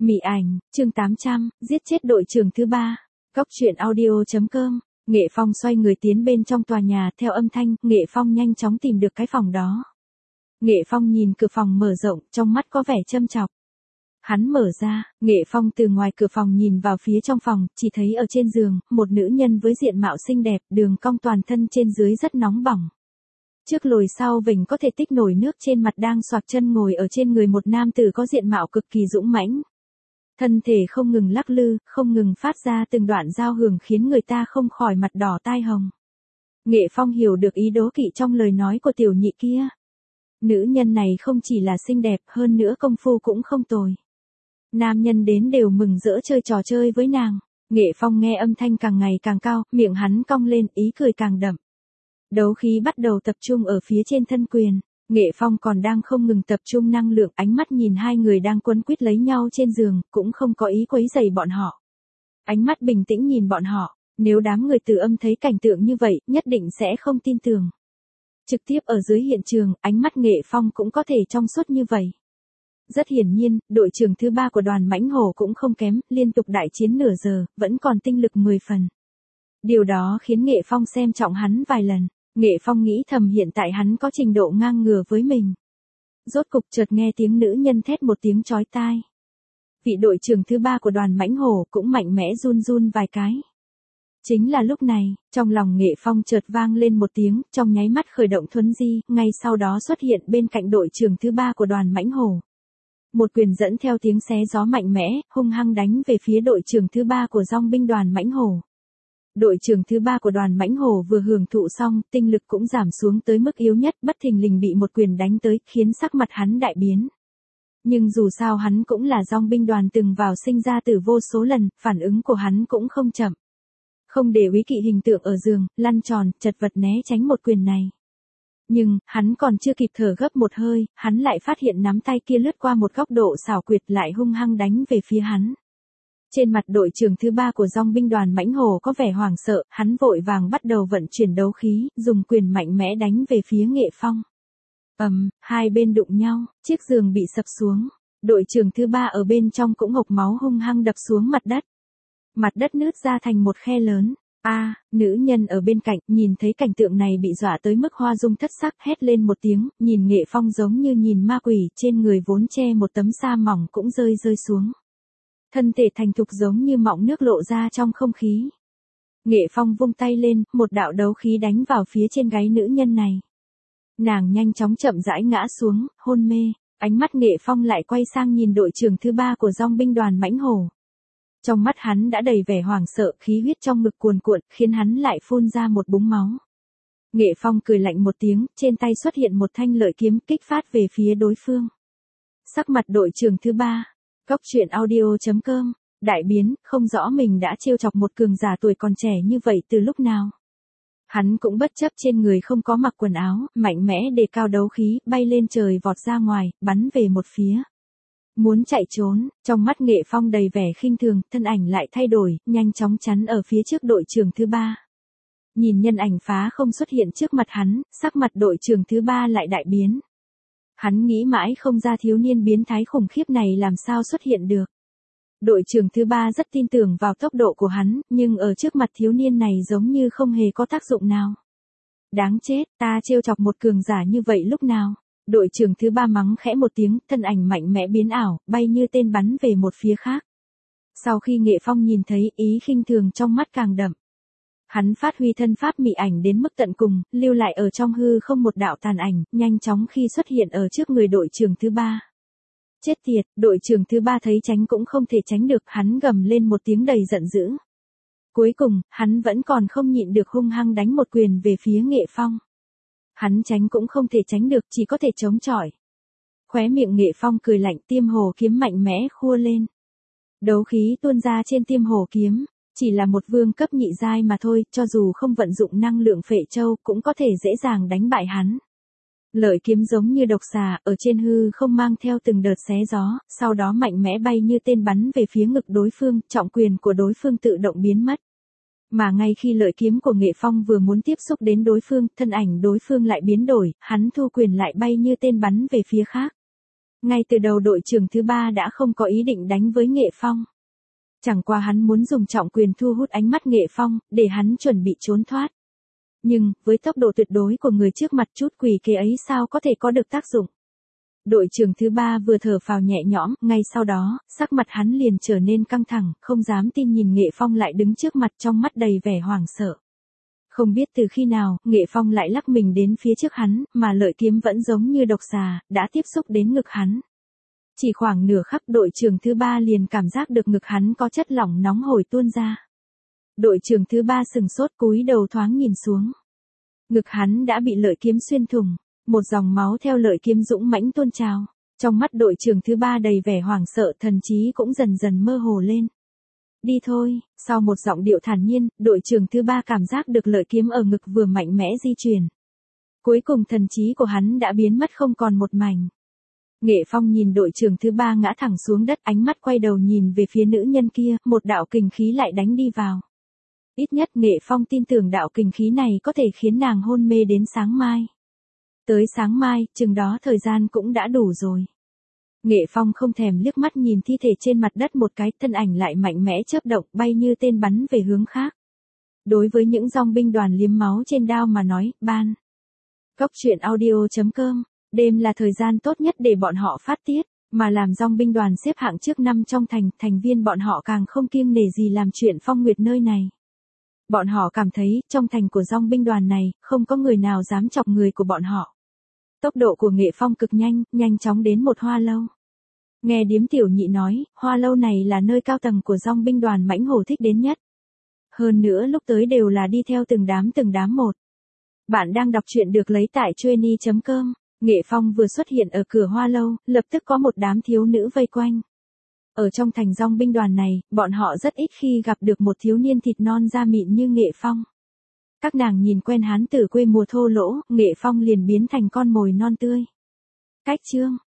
Mị ảnh, chương 800, giết chết đội trưởng thứ 3. Cóc truyện audio.com. Nghệ Phong xoay người tiến bên trong tòa nhà, theo âm thanh, Nghệ Phong nhanh chóng tìm được cái phòng đó. Nghệ Phong nhìn cửa phòng mở rộng, trong mắt có vẻ châm chọc. Hắn mở ra, Nghệ Phong từ ngoài cửa phòng nhìn vào phía trong phòng, chỉ thấy ở trên giường, một nữ nhân với diện mạo xinh đẹp, đường cong toàn thân trên dưới rất nóng bỏng. Trước lồi sau vểnh có thể tích nổi nước trên mặt đang xoạc chân ngồi ở trên người một nam tử có diện mạo cực kỳ dũng mãnh. Thân thể không ngừng lắc lư, không ngừng phát ra từng đoạn giao hưởng khiến người ta không khỏi mặt đỏ tai hồng. Nghệ Phong hiểu được ý đố kỵ trong lời nói của tiểu nhị kia. Nữ nhân này không chỉ là xinh đẹp, hơn nữa công phu cũng không tồi. Nam nhân đến đều mừng rỡ chơi trò chơi với nàng. Nghệ Phong nghe âm thanh càng ngày càng cao, miệng hắn cong lên, ý cười càng đậm. Đấu khí bắt đầu tập trung ở phía trên thân quyền. Nghệ Phong còn đang không ngừng tập trung năng lượng, ánh mắt nhìn hai người đang quấn quýt lấy nhau trên giường, cũng không có ý quấy rầy bọn họ. Ánh mắt bình tĩnh nhìn bọn họ, nếu đám người Từ Âm thấy cảnh tượng như vậy, nhất định sẽ không tin tưởng. Trực tiếp ở dưới hiện trường, ánh mắt Nghệ Phong cũng có thể trong suốt như vậy. Rất hiển nhiên, đội trưởng thứ 3 của đoàn Mãnh Hổ cũng không kém, liên tục đại chiến nửa giờ, vẫn còn tinh lực 10 phần. Điều đó khiến Nghệ Phong xem trọng hắn vài lần. Nghệ Phong nghĩ thầm hiện tại hắn có trình độ ngang ngửa với mình. Rốt cục chợt nghe tiếng nữ nhân thét một tiếng chói tai. Vị đội trưởng thứ 3 của đoàn Mãnh Hổ cũng mạnh mẽ run run vài cái. Chính là lúc này, trong lòng Nghệ Phong chợt vang lên một tiếng, trong nháy mắt khởi động thuấn di, ngay sau đó xuất hiện bên cạnh đội trưởng thứ 3 của đoàn Mãnh Hổ. Một quyền dẫn theo tiếng xé gió mạnh mẽ, hung hăng đánh về phía đội trưởng thứ 3 của dòng binh đoàn Mãnh Hổ. Đội trưởng thứ 3 của đoàn Mãnh Hổ vừa hưởng thụ xong, tinh lực cũng giảm xuống tới mức yếu nhất, bất thình lình bị một quyền đánh tới, khiến sắc mặt hắn đại biến. Nhưng dù sao hắn cũng là dòng binh đoàn từng vào sinh ra tử vô số lần, phản ứng của hắn cũng không chậm. Không để ý kỵ hình tượng ở giường, lăn tròn, chật vật né tránh một quyền này. Nhưng, hắn còn chưa kịp thở gấp một hơi, hắn lại phát hiện nắm tay kia lướt qua một góc độ xảo quyệt lại hung hăng đánh về phía hắn. Trên mặt đội trưởng thứ 3 của dòng binh đoàn Mãnh Hổ có vẻ hoảng sợ, hắn vội vàng bắt đầu vận chuyển đấu khí, dùng quyền mạnh mẽ đánh về phía Nghệ Phong. Hai bên đụng nhau, chiếc giường bị sập xuống. Đội trưởng thứ 3 ở bên trong cũng ngộc máu hung hăng đập xuống mặt đất. Mặt đất nứt ra thành một khe lớn. Nữ nhân ở bên cạnh, nhìn thấy cảnh tượng này bị dọa tới mức hoa dung thất sắc, hét lên một tiếng, nhìn Nghệ Phong giống như nhìn ma quỷ, trên người vốn che một tấm sa mỏng cũng rơi xuống. Thân thể thành thục giống như mọng nước lộ ra trong không khí. Nghệ Phong vung tay lên, một đạo đấu khí đánh vào phía trên gáy nữ nhân này. Nàng nhanh chóng chậm rãi ngã xuống, hôn mê. Ánh mắt Nghệ Phong lại quay sang nhìn đội trưởng thứ 3 của dòng binh đoàn Mãnh Hổ. Trong mắt hắn đã đầy vẻ hoảng sợ, khí huyết trong ngực cuồn cuộn, khiến hắn lại phun ra một búng máu. Nghệ Phong cười lạnh một tiếng, trên tay xuất hiện một thanh lợi kiếm kích phát về phía đối phương. Sắc mặt đội trưởng thứ 3. Cóc truyện audio.com. Đại biến, không rõ mình đã trêu chọc một cường giả tuổi còn trẻ như vậy từ lúc nào. Hắn cũng bất chấp trên người không có mặc quần áo, mạnh mẽ đề cao đấu khí, bay lên trời vọt ra ngoài, bắn về một phía. Muốn chạy trốn, trong mắt Nghệ Phong đầy vẻ khinh thường, thân ảnh lại thay đổi, nhanh chóng chắn ở phía trước đội trưởng thứ 3. Nhìn nhân ảnh phá không xuất hiện trước mặt hắn, sắc mặt đội trưởng thứ 3 lại đại biến. Hắn nghĩ mãi không ra thiếu niên biến thái khủng khiếp này làm sao xuất hiện được. Đội trưởng thứ 3 rất tin tưởng vào tốc độ của hắn, nhưng ở trước mặt thiếu niên này giống như không hề có tác dụng nào. Đáng chết, ta trêu chọc một cường giả như vậy lúc nào? Đội trưởng thứ 3 mắng khẽ một tiếng, thân ảnh mạnh mẽ biến ảo, bay như tên bắn về một phía khác. Sau khi Nghệ Phong nhìn thấy, ý khinh thường trong mắt càng đậm. Hắn phát huy thân pháp mị ảnh đến mức tận cùng, lưu lại ở trong hư không một đạo tàn ảnh, nhanh chóng khi xuất hiện ở trước người đội trưởng thứ 3. Chết tiệt, đội trưởng thứ 3 thấy tránh cũng không thể tránh được, hắn gầm lên một tiếng đầy giận dữ. Cuối cùng, hắn vẫn còn không nhịn được hung hăng đánh một quyền về phía Nghệ Phong. Hắn tránh cũng không thể tránh được, chỉ có thể chống chọi. Khóe miệng Nghệ Phong cười lạnh, tiêm hồ kiếm mạnh mẽ khua lên. Đấu khí tuôn ra trên tiêm hồ kiếm, chỉ là một vương cấp nhị giai mà thôi, cho dù không vận dụng năng lượng phệ châu cũng có thể dễ dàng đánh bại hắn. Lợi kiếm giống như độc xà, ở trên hư không mang theo từng đợt xé gió, sau đó mạnh mẽ bay như tên bắn về phía ngực đối phương, trọng quyền của đối phương tự động biến mất. Mà ngay khi lợi kiếm của Nghệ Phong vừa muốn tiếp xúc đến đối phương, thân ảnh đối phương lại biến đổi, hắn thu quyền lại bay như tên bắn về phía khác. Ngay từ đầu đội trưởng thứ ba đã không có ý định đánh với Nghệ Phong. Chẳng qua hắn muốn dùng trọng quyền thu hút ánh mắt Nghệ Phong, để hắn chuẩn bị trốn thoát. Nhưng, với tốc độ tuyệt đối của người trước mặt chút quỷ kế ấy sao có thể có được tác dụng. Đội trưởng thứ ba vừa thở phào nhẹ nhõm, ngay sau đó, sắc mặt hắn liền trở nên căng thẳng, không dám tin nhìn Nghệ Phong lại đứng trước mặt trong mắt đầy vẻ hoảng sợ. Không biết từ khi nào, Nghệ Phong lại lắc mình đến phía trước hắn, mà lợi kiếm vẫn giống như độc xà, đã tiếp xúc đến ngực hắn. Chỉ khoảng nửa khắc đội trưởng thứ ba liền cảm giác được ngực hắn có chất lỏng nóng hổi tuôn ra. Đội trưởng thứ ba sừng sốt cúi đầu thoáng nhìn xuống. Ngực hắn đã bị lợi kiếm xuyên thủng, một dòng máu theo lợi kiếm dũng mãnh tuôn trào. Trong mắt đội trưởng thứ ba đầy vẻ hoảng sợ, thần trí cũng dần dần mơ hồ lên. Đi thôi, sau một giọng điệu thản nhiên, đội trưởng thứ ba cảm giác được lợi kiếm ở ngực vừa mạnh mẽ di chuyển. Cuối cùng thần trí của hắn đã biến mất không còn một mảnh. Nghệ Phong nhìn đội trưởng thứ ba ngã thẳng xuống đất, ánh mắt quay đầu nhìn về phía nữ nhân kia, một đạo kình khí lại đánh đi vào. Ít nhất Nghệ Phong tin tưởng đạo kình khí này có thể khiến nàng hôn mê đến sáng mai. Tới sáng mai, chừng đó thời gian cũng đã đủ rồi. Nghệ Phong không thèm liếc mắt nhìn thi thể trên mặt đất một cái, thân ảnh lại mạnh mẽ chớp động, bay như tên bắn về hướng khác. Đối với những dòng binh đoàn liếm máu trên đao mà nói, ban. Cốc truyện audio.com, đêm là thời gian tốt nhất để bọn họ phát tiết, mà làm dòng binh đoàn xếp hạng trước năm trong thành viên bọn họ càng không kiêng nể gì làm chuyện phong nguyệt nơi này. Bọn họ cảm thấy, trong thành của dòng binh đoàn này, không có người nào dám chọc người của bọn họ. Tốc độ của Nghệ Phong cực nhanh, nhanh chóng đến một hoa lâu. Nghe điếm tiểu nhị nói, hoa lâu này là nơi cao tầng của dòng binh đoàn mãnh hổ thích đến nhất. Hơn nữa lúc tới đều là đi theo từng đám một. Bạn đang đọc truyện được lấy tại Chueny.com. Nghệ Phong vừa xuất hiện ở cửa hoa lâu, lập tức có một đám thiếu nữ vây quanh. Ở trong thành dòng binh đoàn này, bọn họ rất ít khi gặp được một thiếu niên thịt non da mịn như Nghệ Phong. Các nàng nhìn quen hán tử quê mùa thô lỗ, Nghệ Phong liền biến thành con mồi non tươi. Cách chương